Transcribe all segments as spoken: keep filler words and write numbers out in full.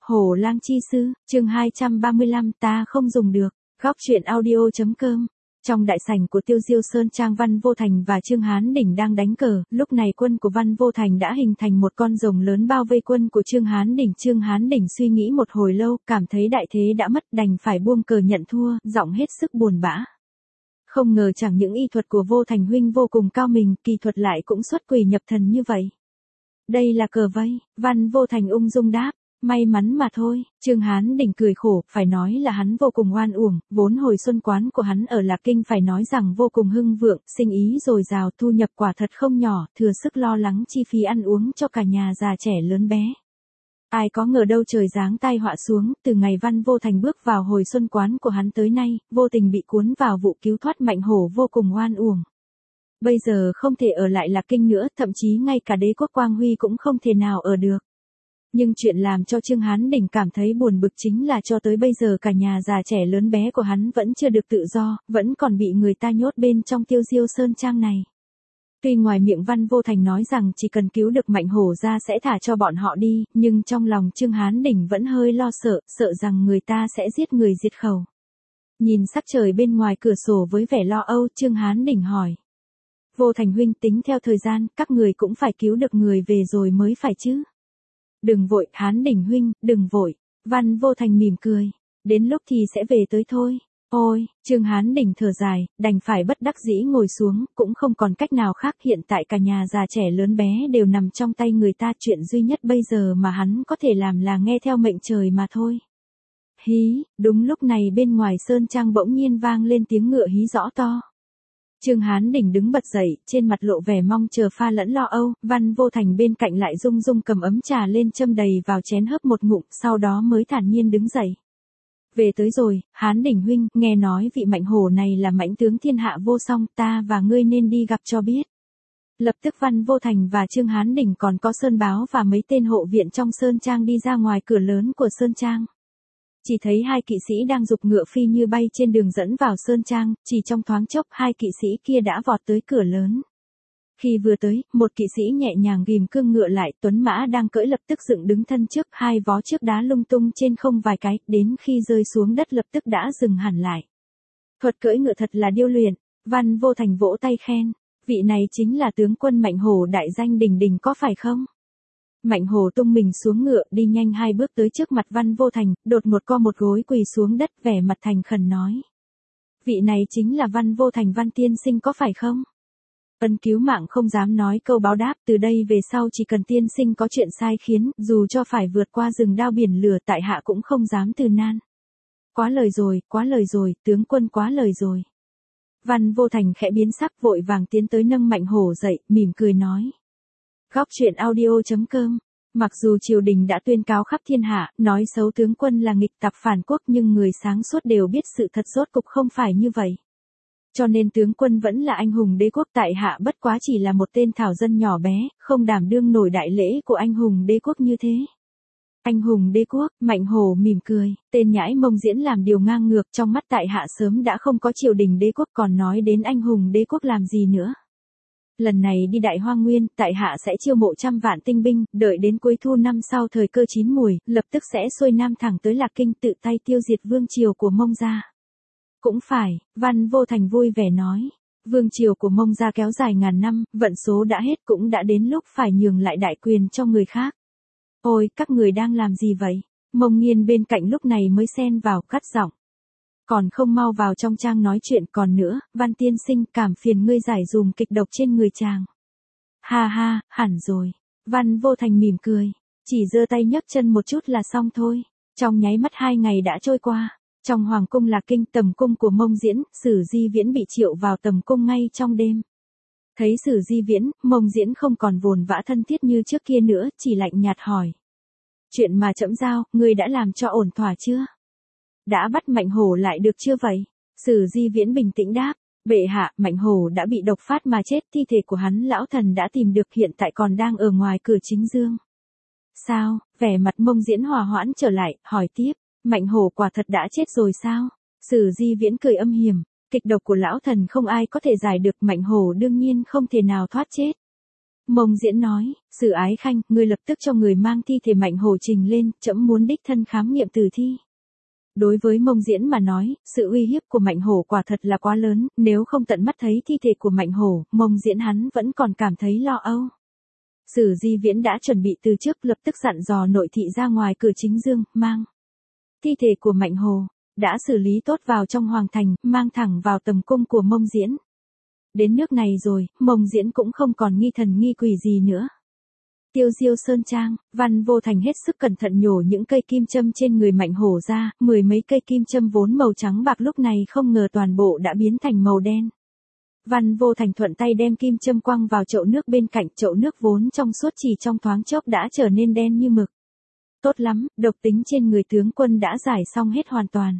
Hổ lang chi sư, chương hai trăm ba mươi lăm ta không dùng được, góc truyện audio.com. Trong đại sảnh của Tiêu Diêu Sơn Trang, Văn Vô Thành và Trương Hán Đỉnh đang đánh cờ, lúc này quân của Văn Vô Thành đã hình thành một con rồng lớn bao vây quân của Trương Hán Đỉnh. Trương Hán Đỉnh suy nghĩ một hồi lâu, cảm thấy đại thế đã mất, đành phải buông cờ nhận thua, giọng hết sức buồn bã. Không ngờ chẳng những y thuật của Vô Thành huynh vô cùng cao minh, kỳ thuật lại cũng xuất quỷ nhập thần như vậy. Đây là cờ vây, Văn Vô Thành ung dung đáp. May mắn mà thôi. Trương Hán Đỉnh cười khổ, phải nói là hắn vô cùng oan uổng, vốn hồi xuân quán của hắn ở Lạc Kinh phải nói rằng vô cùng hưng vượng, sinh ý dồi dào, thu nhập quả thật không nhỏ, thừa sức lo lắng chi phí ăn uống cho cả nhà già trẻ lớn bé. Ai có ngờ đâu trời giáng tai họa xuống, từ ngày Văn Vô Thành bước vào hồi xuân quán của hắn tới nay, vô tình bị cuốn vào vụ cứu thoát Mạnh Hổ, vô cùng oan uổng. Bây giờ không thể ở lại Lạc Kinh nữa, thậm chí ngay cả đế quốc Quang Huy cũng không thể nào ở được. Nhưng chuyện làm cho Trương Hán Đỉnh cảm thấy buồn bực chính là cho tới bây giờ cả nhà già trẻ lớn bé của hắn vẫn chưa được tự do, vẫn còn bị người ta nhốt bên trong Tiêu Diêu Sơn Trang này. Tuy ngoài miệng Văn Vô Thành nói rằng chỉ cần cứu được Mạnh Hổ ra sẽ thả cho bọn họ đi, nhưng trong lòng Trương Hán Đỉnh vẫn hơi lo sợ, sợ rằng người ta sẽ giết người diệt khẩu. Nhìn sắc trời bên ngoài cửa sổ với vẻ lo âu, Trương Hán Đỉnh hỏi. Vô Thành huynh, tính theo thời gian, các người cũng phải cứu được người về rồi mới phải chứ. Đừng vội, Hán Đỉnh huynh, đừng vội. Văn Vô Thành mỉm cười. Đến lúc thì sẽ về tới thôi. Ôi, Trương Hán Đỉnh thở dài, đành phải bất đắc dĩ ngồi xuống, cũng không còn cách nào khác, hiện tại cả nhà già trẻ lớn bé đều nằm trong tay người ta, chuyện duy nhất bây giờ mà hắn có thể làm là nghe theo mệnh trời mà thôi. Hí, đúng lúc này bên ngoài Sơn Trang bỗng nhiên vang lên tiếng ngựa hí rõ to. Trương Hán Đỉnh đứng bật dậy, trên mặt lộ vẻ mong chờ pha lẫn lo âu, Văn Vô Thành bên cạnh lại rung rung cầm ấm trà lên châm đầy vào chén hớp một ngụm, sau đó mới thản nhiên đứng dậy. Về tới rồi, Hán Đỉnh huynh, nghe nói vị Mạnh Hổ này là mãnh tướng thiên hạ vô song, ta và ngươi nên đi gặp cho biết. Lập tức Văn Vô Thành và Trương Hán Đỉnh còn có Sơn Báo và mấy tên hộ viện trong Sơn Trang đi ra ngoài cửa lớn của Sơn Trang. Chỉ thấy hai kỵ sĩ đang giục ngựa phi như bay trên đường dẫn vào Sơn Trang, chỉ trong thoáng chốc hai kỵ sĩ kia đã vọt tới cửa lớn. Khi vừa tới, một kỵ sĩ nhẹ nhàng ghim cương ngựa lại, tuấn mã đang cưỡi lập tức dựng đứng thân trước, hai vó trước đá lung tung trên không vài cái, đến khi rơi xuống đất lập tức đã dừng hẳn lại. Thuật cưỡi ngựa thật là điêu luyện, Văn Vô Thành vỗ tay khen, vị này chính là tướng quân Mạnh Hổ đại danh đình đình có phải không? Mạnh Hổ tung mình xuống ngựa, đi nhanh hai bước tới trước mặt Văn Vô Thành, đột một co một gối quỳ xuống đất, vẻ mặt thành khẩn nói. Vị này chính là Văn Vô Thành Văn tiên sinh có phải không? Ân cứu mạng không dám nói câu báo đáp, từ đây về sau chỉ cần tiên sinh có chuyện sai khiến, dù cho phải vượt qua rừng đao biển lửa, tại hạ cũng không dám từ nan. Quá lời rồi, quá lời rồi, tướng quân quá lời rồi. Văn Vô Thành khẽ biến sắc, vội vàng tiến tới nâng Mạnh Hổ dậy, mỉm cười nói. Góc truyện audio.com. Mặc dù triều đình đã tuyên cáo khắp thiên hạ, nói xấu tướng quân là nghịch tặc phản quốc, nhưng người sáng suốt đều biết sự thật rốt cục không phải như vậy. Cho nên tướng quân vẫn là anh hùng đế quốc, tại hạ bất quá chỉ là một tên thảo dân nhỏ bé, không đảm đương nổi đại lễ của anh hùng đế quốc như thế. Anh hùng đế quốc, Mạnh Hổ mỉm cười, tên nhãi Mông Diễn làm điều ngang ngược, trong mắt tại hạ sớm đã không có triều đình đế quốc, còn nói đến anh hùng đế quốc làm gì nữa. Lần này đi Đại Hoang Nguyên, tại hạ sẽ chiêu mộ trăm vạn tinh binh, đợi đến cuối thu năm sau thời cơ chín mùi, lập tức sẽ xuôi nam thẳng tới Lạc Kinh, tự tay tiêu diệt vương triều của Mông gia. Cũng phải, Văn Vô Thành vui vẻ nói, vương triều của Mông gia kéo dài ngàn năm, vận số đã hết, cũng đã đến lúc phải nhường lại đại quyền cho người khác. Ôi, các người đang làm gì vậy? Mông Nghiên bên cạnh lúc này mới xen vào, cắt giọng. Còn không mau vào trong trang nói chuyện, còn nữa, Văn tiên sinh, cảm phiền ngươi giải dùm kịch độc trên người chàng. Ha ha, hẳn rồi. Văn Vô Thành mỉm cười, chỉ giơ tay nhấc chân một chút là xong thôi. Trong nháy mắt hai ngày đã trôi qua. Trong hoàng cung Lạc Kinh, tầm cung của Mông Diễn, Sử Di Viễn bị triệu vào tầm cung ngay trong đêm. Thấy Sử Di Viễn, Mông Diễn không còn vồn vã thân thiết như trước kia nữa, chỉ lạnh nhạt hỏi. Chuyện mà trẫm giao, ngươi đã làm cho ổn thỏa chưa? Đã bắt Mạnh Hổ lại được chưa vậy? Sử Di Viễn bình tĩnh đáp. Bệ hạ, Mạnh Hổ đã bị độc phát mà chết, thi thể của hắn lão thần đã tìm được, hiện tại còn đang ở ngoài cửa chính dương. Sao? Vẻ mặt Mông Diễn hòa hoãn trở lại, hỏi tiếp. Mạnh Hổ quả thật đã chết rồi sao? Sử Di Viễn cười âm hiểm, kịch độc của lão thần không ai có thể giải được, Mạnh Hổ đương nhiên không thể nào thoát chết. Mông Diễn nói, Sử Ái Khanh, ngươi lập tức cho người mang thi thể Mạnh Hổ trình lên, trẫm muốn đích thân khám nghiệm tử thi. Đối với Mông Diễn mà nói, sự uy hiếp của Mạnh Hổ quả thật là quá lớn, nếu không tận mắt thấy thi thể của Mạnh Hổ, Mông Diễn hắn vẫn còn cảm thấy lo âu. Sử Di Viễn đã chuẩn bị từ trước, lập tức dặn dò nội thị ra ngoài cửa chính dương, mang thi thể của Mạnh Hổ, đã xử lý tốt vào trong hoàng thành, mang thẳng vào tầm cung của Mông Diễn. Đến nước này rồi, Mông Diễn cũng không còn nghi thần nghi quỷ gì nữa. Tiêu Diêu Sơn Trang, Văn Vô Thành hết sức cẩn thận nhổ những cây kim châm trên người Mạnh Hổ ra, mười mấy cây kim châm vốn màu trắng bạc lúc này không ngờ toàn bộ đã biến thành màu đen. Văn Vô Thành thuận tay đem kim châm quăng vào chậu nước bên cạnh, chậu nước vốn trong suốt chỉ trong thoáng chốc đã trở nên đen như mực. Tốt lắm, độc tính trên người tướng quân đã giải xong hết hoàn toàn.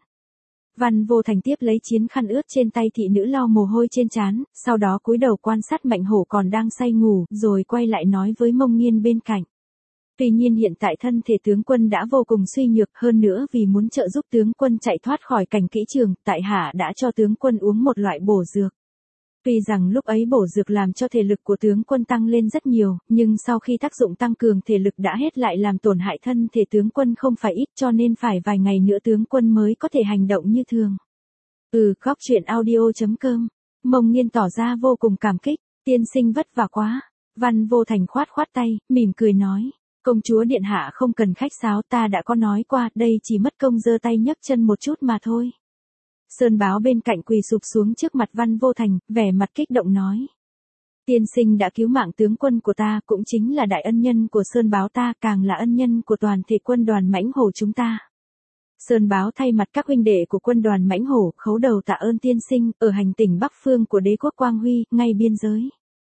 Văn Vô Thành tiếp lấy chiến khăn ướt trên tay thị nữ lau mồ hôi trên trán, sau đó cúi đầu quan sát Mạnh Hổ còn đang say ngủ, rồi quay lại nói với Mông Nghiên bên cạnh. Tuy nhiên hiện tại thân thể tướng quân đã vô cùng suy nhược, hơn nữa vì muốn trợ giúp tướng quân chạy thoát khỏi cảnh kỹ trường, tại hạ đã cho tướng quân uống một loại bổ dược. Tuy rằng lúc ấy bổ dược làm cho thể lực của tướng quân tăng lên rất nhiều, nhưng sau khi tác dụng tăng cường thể lực đã hết lại làm tổn hại thân thể tướng quân không phải ít, cho nên phải vài ngày nữa tướng quân mới có thể hành động như thường. Ừ, góc truyện audio chấm com. Mông Nghiên tỏ ra vô cùng cảm kích, tiên sinh vất vả quá. Văn Vô Thành khoát khoát tay, mỉm cười nói, công chúa điện hạ không cần khách sáo, ta đã có nói qua, đây chỉ mất công giơ tay nhấc chân một chút mà thôi. Sơn Báo bên cạnh quỳ sụp xuống trước mặt Văn Vô Thành, vẻ mặt kích động nói. Tiên sinh đã cứu mạng tướng quân của ta, cũng chính là đại ân nhân của Sơn Báo ta, càng là ân nhân của toàn thể quân đoàn Mãnh Hổ chúng ta. Sơn Báo thay mặt các huynh đệ của quân đoàn Mãnh Hổ, khấu đầu tạ ơn tiên sinh, ở hành tỉnh Bắc Phương của đế quốc Quang Huy, ngay biên giới.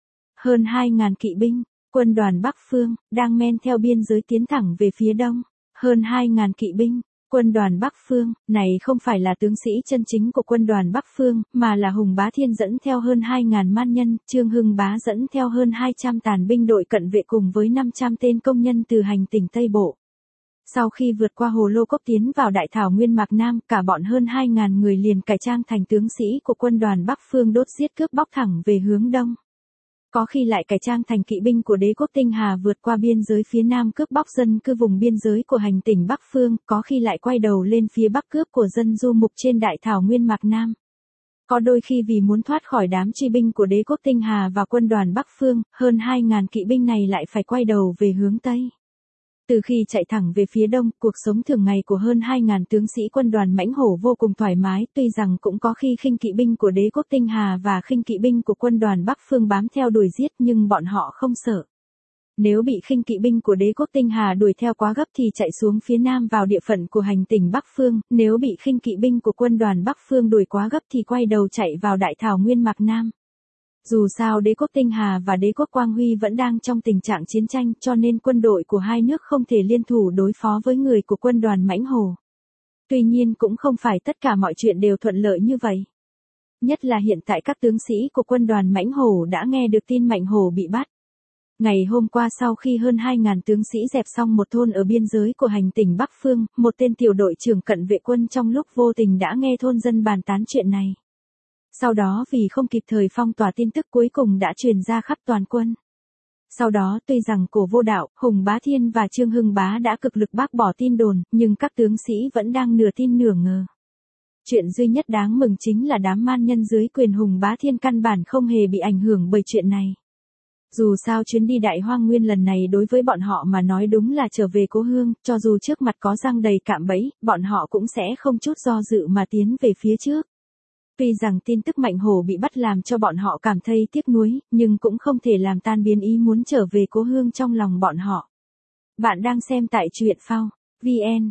Hơn hai ngàn kỵ binh, quân đoàn Bắc Phương, đang men theo biên giới tiến thẳng về phía đông. Hơn hai ngàn kỵ binh. Quân đoàn Bắc Phương, này không phải là tướng sĩ chân chính của quân đoàn Bắc Phương, mà là Hùng Bá Thiên dẫn theo hơn hai ngàn man nhân, Trương Hưng Bá dẫn theo hơn hai trăm tàn binh đội cận vệ cùng với năm trăm tên công nhân từ hành tỉnh Tây Bộ. Sau khi vượt qua Hồ Lô Cốc tiến vào Đại Thảo Nguyên Mạc Nam, cả bọn hơn hai ngàn người liền cải trang thành tướng sĩ của quân đoàn Bắc Phương đốt giết cướp bóc thẳng về hướng đông. Có khi lại cải trang thành kỵ binh của đế quốc Tinh Hà vượt qua biên giới phía nam cướp bóc dân cư vùng biên giới của hành tỉnh Bắc Phương, có khi lại quay đầu lên phía bắc cướp của dân du mục trên Đại Thảo Nguyên Mạc Nam. Có đôi khi vì muốn thoát khỏi đám truy binh của đế quốc Tinh Hà và quân đoàn Bắc Phương, hơn hai ngàn kỵ binh này lại phải quay đầu về hướng Tây. Từ khi chạy thẳng về phía đông, cuộc sống thường ngày của hơn hai ngàn tướng sĩ quân đoàn Mãnh Hổ vô cùng thoải mái, tuy rằng cũng có khi khinh kỵ binh của đế quốc Tinh Hà và khinh kỵ binh của quân đoàn Bắc Phương bám theo đuổi giết, nhưng bọn họ không sợ. Nếu bị khinh kỵ binh của đế quốc Tinh Hà đuổi theo quá gấp thì chạy xuống phía nam vào địa phận của hành tỉnh Bắc Phương, nếu bị khinh kỵ binh của quân đoàn Bắc Phương đuổi quá gấp thì quay đầu chạy vào Đại Thảo Nguyên Mạc Nam. Dù sao đế quốc Tinh Hà và đế quốc Quang Huy vẫn đang trong tình trạng chiến tranh, cho nên quân đội của hai nước không thể liên thủ đối phó với người của quân đoàn Mãnh Hổ. Tuy nhiên cũng không phải tất cả mọi chuyện đều thuận lợi như vậy. Nhất là hiện tại các tướng sĩ của quân đoàn Mãnh Hổ đã nghe được tin Mạnh Hổ bị bắt. Ngày hôm qua sau khi hơn hai ngàn tướng sĩ dẹp xong một thôn ở biên giới của hành tỉnh Bắc Phương, một tên tiểu đội trưởng cận vệ quân trong lúc vô tình đã nghe thôn dân bàn tán chuyện này. Sau đó vì không kịp thời phong tỏa tin tức cuối cùng đã truyền ra khắp toàn quân. Sau đó tuy rằng Cổ Vô Đạo, Hùng Bá Thiên và Trương Hưng Bá đã cực lực bác bỏ tin đồn, nhưng các tướng sĩ vẫn đang nửa tin nửa ngờ. Chuyện duy nhất đáng mừng chính là đám man nhân dưới quyền Hùng Bá Thiên căn bản không hề bị ảnh hưởng bởi chuyện này. Dù sao chuyến đi Đại Hoang Nguyên lần này đối với bọn họ mà nói đúng là trở về cố hương, cho dù trước mặt có răng đầy cạm bẫy, bọn họ cũng sẽ không chút do dự mà tiến về phía trước. Tuy rằng tin tức Mạnh Hổ bị bắt làm cho bọn họ cảm thấy tiếc nuối, nhưng cũng không thể làm tan biến ý muốn trở về cố hương trong lòng bọn họ. Bạn đang xem tại truyện phao vn,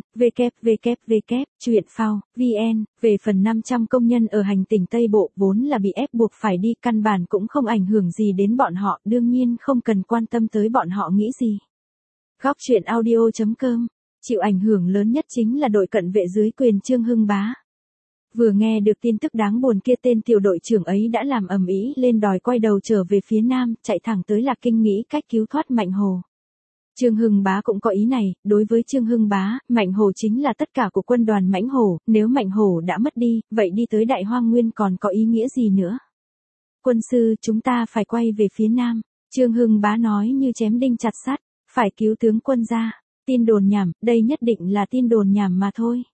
www, truyện phao vn, về phần năm trăm công nhân ở hành tỉnh Tây Bộ vốn là bị ép buộc phải đi, căn bản cũng không ảnh hưởng gì đến bọn họ, đương nhiên không cần quan tâm tới bọn họ nghĩ gì. Góc truyện audio chấm com, chịu ảnh hưởng lớn nhất chính là đội cận vệ dưới quyền Trương Hưng Bá. Vừa nghe được tin tức đáng buồn kia, tên tiểu đội trưởng ấy đã làm ầm ĩ lên đòi quay đầu trở về phía nam, chạy thẳng tới Lạc Kinh nghĩ cách cứu thoát Mạnh Hổ. Trương Hưng Bá cũng có ý này, đối với Trương Hưng Bá, Mạnh Hổ chính là tất cả của quân đoàn Mãnh Hổ, nếu Mạnh Hổ đã mất đi, vậy đi tới Đại Hoang Nguyên còn có ý nghĩa gì nữa? Quân sư, chúng ta phải quay về phía nam. Trương Hưng Bá nói như chém đinh chặt sắt, phải cứu tướng quân ra. Tin đồn nhảm, đây nhất định là tin đồn nhảm mà thôi.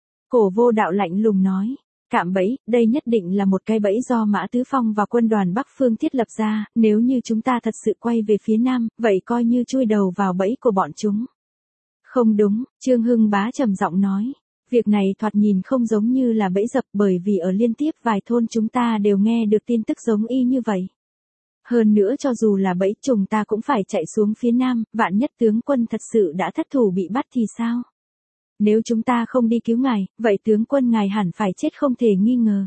Cổ Vô Đạo lạnh lùng nói. Cạm bẫy, đây nhất định là một cái bẫy do Mã Tứ Phong và quân đoàn Bắc Phương thiết lập ra, nếu như chúng ta thật sự quay về phía Nam, vậy coi như chui đầu vào bẫy của bọn chúng. Không đúng, Trương Hưng Bá trầm giọng nói. Việc này thoạt nhìn không giống như là bẫy dập bởi vì ở liên tiếp vài thôn chúng ta đều nghe được tin tức giống y như vậy. Hơn nữa cho dù là bẫy chúng ta cũng phải chạy xuống phía Nam, vạn nhất tướng quân thật sự đã thất thủ bị bắt thì sao? Nếu chúng ta không đi cứu ngài, vậy tướng quân ngài hẳn phải chết không thể nghi ngờ.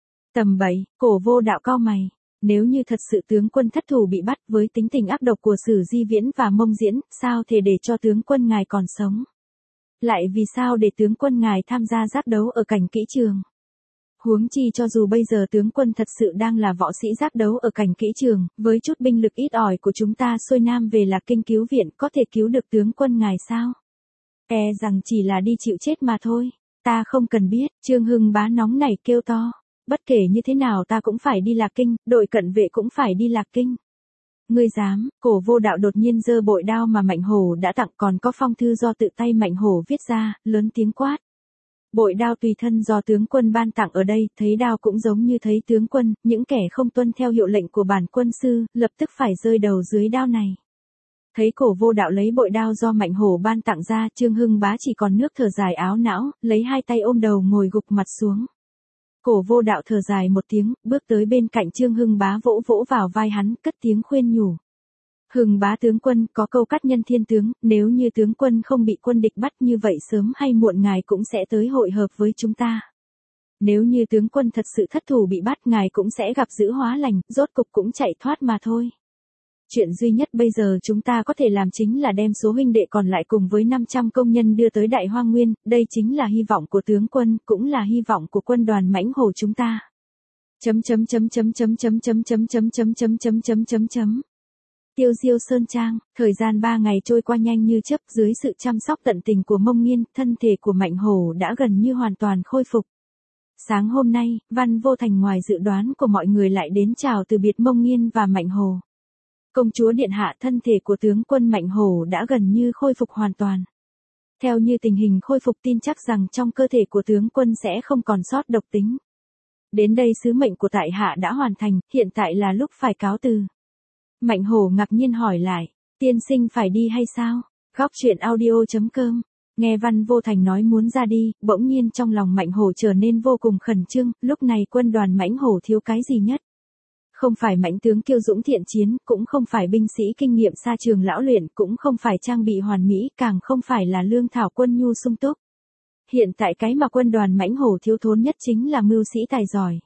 Tầm bậy, Cổ Vô Đạo cau mày. Nếu như thật sự tướng quân thất thủ bị bắt với tính tình ác độc của Sử Di Viễn và Mông Diễn, sao thể để cho tướng quân ngài còn sống? Lại vì sao để tướng quân ngài tham gia giác đấu ở cảnh kỹ trường? Huống chi cho dù bây giờ tướng quân thật sự đang là võ sĩ giác đấu ở cảnh kỹ trường, với chút binh lực ít ỏi của chúng ta xuôi Nam về Lạc Kinh cứu viện có thể cứu được tướng quân ngài sao? E rằng chỉ là đi chịu chết mà thôi. Ta không cần biết, Trương Hưng Bá nóng nảy kêu to. Bất kể như thế nào ta cũng phải đi Lạc Kinh, đội cận vệ cũng phải đi Lạc Kinh. Ngươi dám, Cổ Vô Đạo đột nhiên giơ bội đao mà Mạnh Hổ đã tặng còn có phong thư do tự tay Mạnh Hổ viết ra, lớn tiếng quát. Bội đao tùy thân do tướng quân ban tặng ở đây, thấy đao cũng giống như thấy tướng quân, những kẻ không tuân theo hiệu lệnh của bản quân sư, lập tức phải rơi đầu dưới đao này. Thấy Cổ Vô Đạo lấy bội đao do Mạnh Hổ ban tặng ra, Trương Hưng Bá chỉ còn nước thở dài áo não, lấy hai tay ôm đầu ngồi gục mặt xuống. Cổ Vô Đạo thở dài một tiếng, bước tới bên cạnh Trương Hưng Bá vỗ vỗ vào vai hắn, cất tiếng khuyên nhủ. Hưng Bá tướng quân, có câu cắt nhân thiên tướng, nếu như tướng quân không bị quân địch bắt như vậy sớm hay muộn ngài cũng sẽ tới hội hợp với chúng ta. Nếu như tướng quân thật sự thất thủ bị bắt ngài cũng sẽ gặp dữ hóa lành, rốt cục cũng chạy thoát mà thôi. Chuyện duy nhất bây giờ chúng ta có thể làm chính là đem số huynh đệ còn lại cùng với năm trăm công nhân đưa tới Đại Hoang Nguyên, đây chính là hy vọng của tướng quân, cũng là hy vọng của quân đoàn Mãnh Hổ chúng ta. Chấm chấm chấm chấm chấm chấm chấm chấm chấm chấm chấm chấm chấm chấm chấm. Tiêu Diêu Sơn Trang, thời gian ba ngày trôi qua nhanh như chớp, dưới sự chăm sóc tận tình của Mông Nghiên, thân thể của Mạnh Hổ đã gần như hoàn toàn khôi phục. Sáng hôm nay, Văn Vô Thành ngoài dự đoán của mọi người lại đến chào từ biệt Mông Nghiên và Mạnh Hổ. Công chúa điện hạ, thân thể của tướng quân Mạnh Hổ đã gần như khôi phục hoàn toàn. Theo như tình hình khôi phục tin chắc rằng trong cơ thể của tướng quân sẽ không còn sót độc tính. Đến đây sứ mệnh của tại hạ đã hoàn thành, hiện tại là lúc phải cáo từ. Mạnh Hổ ngạc nhiên hỏi lại, tiên sinh phải đi hay sao? Góc truyện audio chấm com. Nghe Văn Vô Thành nói muốn ra đi, bỗng nhiên trong lòng Mạnh Hổ trở nên vô cùng khẩn trương, lúc này quân đoàn Mãnh Hổ thiếu cái gì nhất? Không phải mãnh tướng kiêu dũng thiện chiến, cũng không phải binh sĩ kinh nghiệm xa trường lão luyện, cũng không phải trang bị hoàn mỹ, càng không phải là lương thảo quân nhu sung túc. Hiện tại cái mà quân đoàn Mãnh Hổ thiếu thốn nhất chính là mưu sĩ tài giỏi.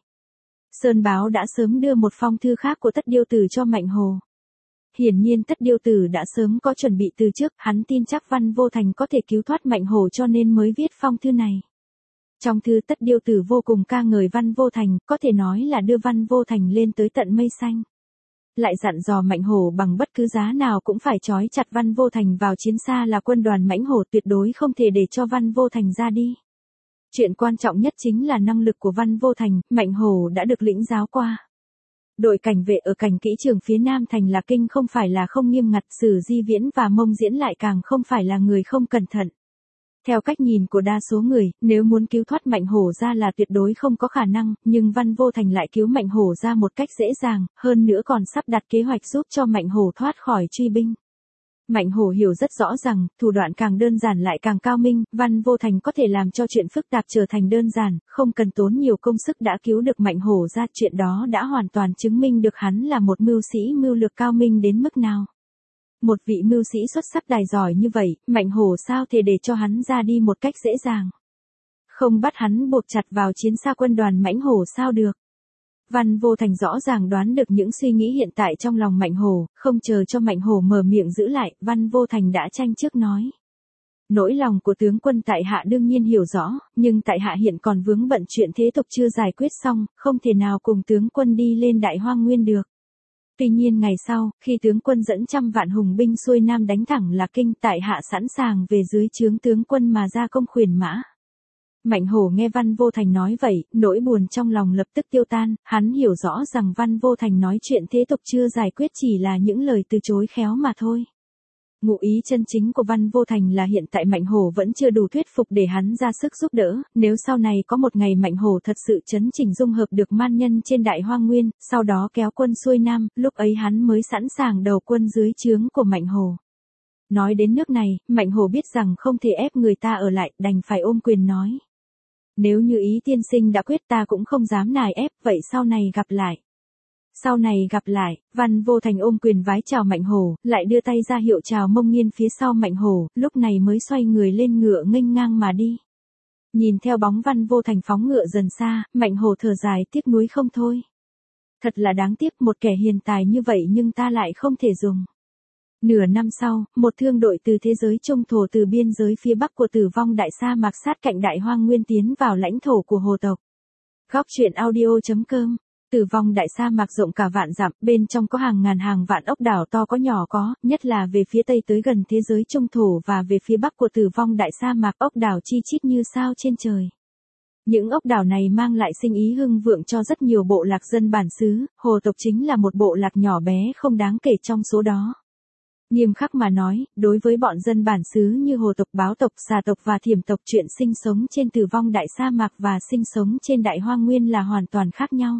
Sơn Báo đã sớm đưa một phong thư khác của Tất Điêu Tử cho Mạnh Hổ. Hiển nhiên Tất Điêu Tử đã sớm có chuẩn bị từ trước, hắn tin chắc Văn Vô Thành có thể cứu thoát Mạnh Hổ cho nên mới viết phong thư này. Trong thư Tất Điêu Tử vô cùng ca ngợi Văn Vô Thành, có thể nói là đưa Văn Vô Thành lên tới tận mây xanh. Lại dặn dò Mạnh Hổ bằng bất cứ giá nào cũng phải trói chặt Văn Vô Thành vào chiến xa là quân đoàn Mãnh Hổ tuyệt đối không thể để cho Văn Vô Thành ra đi. Chuyện quan trọng nhất chính là năng lực của Văn Vô Thành, Mạnh Hổ đã được lĩnh giáo qua. Đội cảnh vệ ở cảnh kỹ trường phía Nam thành Lạc Kinh không phải là không nghiêm ngặt, Sử Di Viễn và Mông Diễn lại càng không phải là người không cẩn thận. Theo cách nhìn của đa số người, nếu muốn cứu thoát Mạnh Hổ ra là tuyệt đối không có khả năng, nhưng Văn Vô Thành lại cứu Mạnh Hổ ra một cách dễ dàng, hơn nữa còn sắp đặt kế hoạch giúp cho Mạnh Hổ thoát khỏi truy binh. Mạnh Hổ hiểu rất rõ rằng, thủ đoạn càng đơn giản lại càng cao minh, Văn Vô Thành có thể làm cho chuyện phức tạp trở thành đơn giản, không cần tốn nhiều công sức đã cứu được Mạnh Hổ ra, chuyện đó đã hoàn toàn chứng minh được hắn là một mưu sĩ mưu lược cao minh đến mức nào. Một vị mưu sĩ xuất sắc tài giỏi như vậy, Mạnh Hổ sao thể để cho hắn ra đi một cách dễ dàng. Không bắt hắn buộc chặt vào chiến xa quân đoàn Mãnh Hổ sao được. Văn Vô Thành rõ ràng đoán được những suy nghĩ hiện tại trong lòng Mạnh Hổ, không chờ cho Mạnh Hổ mở miệng giữ lại, Văn Vô Thành đã tranh trước nói. Nỗi lòng của tướng quân tại hạ đương nhiên hiểu rõ, nhưng tại hạ hiện còn vướng bận chuyện thế tục chưa giải quyết xong, không thể nào cùng tướng quân đi lên Đại Hoang Nguyên được. Tuy nhiên ngày sau, khi tướng quân dẫn trăm vạn hùng binh xuôi Nam đánh thẳng Lạc Kinh, tại hạ sẵn sàng về dưới trướng tướng quân mà ra công khuyển mã. Mạnh Hổ nghe Văn Vô Thành nói vậy, nỗi buồn trong lòng lập tức tiêu tan, hắn hiểu rõ rằng Văn Vô Thành nói chuyện thế tục chưa giải quyết chỉ là những lời từ chối khéo mà thôi. Ngụ ý chân chính của Văn Vô Thành là hiện tại Mạnh Hổ vẫn chưa đủ thuyết phục để hắn ra sức giúp đỡ, nếu sau này có một ngày Mạnh Hổ thật sự chấn chỉnh dung hợp được man nhân trên Đại Hoang Nguyên, sau đó kéo quân xuôi Nam, lúc ấy hắn mới sẵn sàng đầu quân dưới trướng của Mạnh Hổ. Nói đến nước này, Mạnh Hổ biết rằng không thể ép người ta ở lại, đành phải ôm quyền nói. Nếu như ý tiên sinh đã quyết ta cũng không dám nài ép, vậy sau này gặp lại. Sau này gặp lại, Văn Vô Thành ôm quyền vái chào Mạnh Hổ, lại đưa tay ra hiệu chào Mông Nghiên phía sau Mạnh Hổ, lúc này mới xoay người lên ngựa nghênh ngang mà đi. Nhìn theo bóng Văn Vô Thành phóng ngựa dần xa, Mạnh Hổ thở dài tiếc nuối không thôi. Thật là đáng tiếc, một kẻ hiền tài như vậy nhưng ta lại không thể dùng. Nửa năm sau, một thương đội từ thế giới trung thổ từ biên giới phía bắc của Tử Vong Đại Sa Mạc sát cạnh Đại Hoang Nguyên tiến vào lãnh thổ của Hồ tộc. Góc truyện audio chấm com. Tử Vong Đại Sa Mạc rộng cả vạn dặm, bên trong có hàng ngàn hàng vạn ốc đảo to có nhỏ có, nhất là về phía tây tới gần thế giới trung thổ và về phía bắc của Tử Vong Đại Sa Mạc ốc đảo chi chít như sao trên trời. Những ốc đảo này mang lại sinh ý hưng vượng cho rất nhiều bộ lạc dân bản xứ, Hồ tộc chính là một bộ lạc nhỏ bé không đáng kể trong số đó. Nghiêm khắc mà nói, đối với bọn dân bản xứ như Hồ tộc, Báo tộc, Xà tộc và Thiểm tộc, chuyện sinh sống trên Tử Vong Đại Sa Mạc và sinh sống trên Đại Hoang Nguyên là hoàn toàn khác nhau.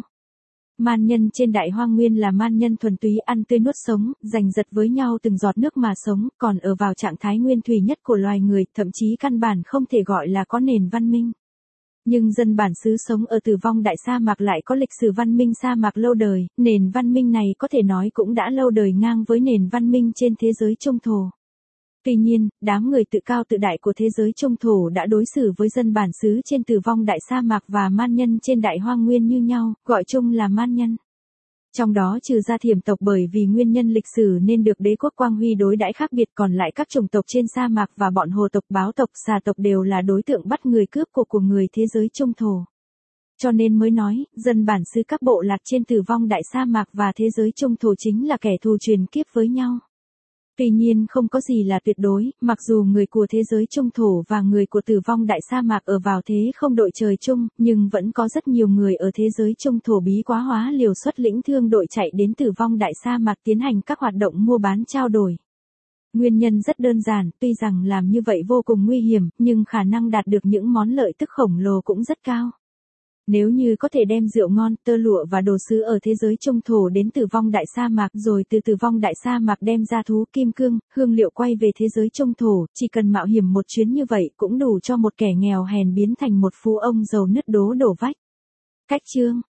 Man nhân trên Đại Hoang Nguyên là man nhân thuần túy ăn tươi nuốt sống, giành giật với nhau từng giọt nước mà sống, còn ở vào trạng thái nguyên thủy nhất của loài người, thậm chí căn bản không thể gọi là có nền văn minh. Nhưng dân bản xứ sống ở Tử Vong Đại Sa Mạc lại có lịch sử văn minh sa mạc lâu đời, nền văn minh này có thể nói cũng đã lâu đời ngang với nền văn minh trên thế giới trung thổ. Tuy nhiên, đám người tự cao tự đại của thế giới trung thổ đã đối xử với dân bản xứ trên Tử Vong Đại Sa Mạc và man nhân trên Đại Hoang Nguyên như nhau, gọi chung là man nhân. Trong đó trừ ra Thiểm tộc bởi vì nguyên nhân lịch sử nên được đế quốc Quang Huy đối đãi khác biệt, còn lại các chủng tộc trên sa mạc và bọn Hồ tộc, Báo tộc, Xà tộc đều là đối tượng bắt người cướp của của người thế giới trung thổ. Cho nên mới nói, dân bản xứ các bộ lạc trên Tử Vong Đại Sa Mạc và thế giới trung thổ chính là kẻ thù truyền kiếp với nhau. Tuy nhiên không có gì là tuyệt đối, mặc dù người của thế giới trung thổ và người của Tử Vong Đại Sa Mạc ở vào thế không đội trời chung, nhưng vẫn có rất nhiều người ở thế giới trung thổ bí quá hóa liều xuất lĩnh thương đội chạy đến Tử Vong Đại Sa Mạc tiến hành các hoạt động mua bán trao đổi. Nguyên nhân rất đơn giản, tuy rằng làm như vậy vô cùng nguy hiểm, nhưng khả năng đạt được những món lợi tức khổng lồ cũng rất cao. Nếu như có thể đem rượu ngon, tơ lụa và đồ sứ ở thế giới trung thổ đến Tử Vong Đại Sa Mạc rồi từ Tử Vong Đại Sa Mạc đem ra thú kim cương, hương liệu quay về thế giới trung thổ, chỉ cần mạo hiểm một chuyến như vậy cũng đủ cho một kẻ nghèo hèn biến thành một phú ông giàu nứt đố đổ vách. Cách chương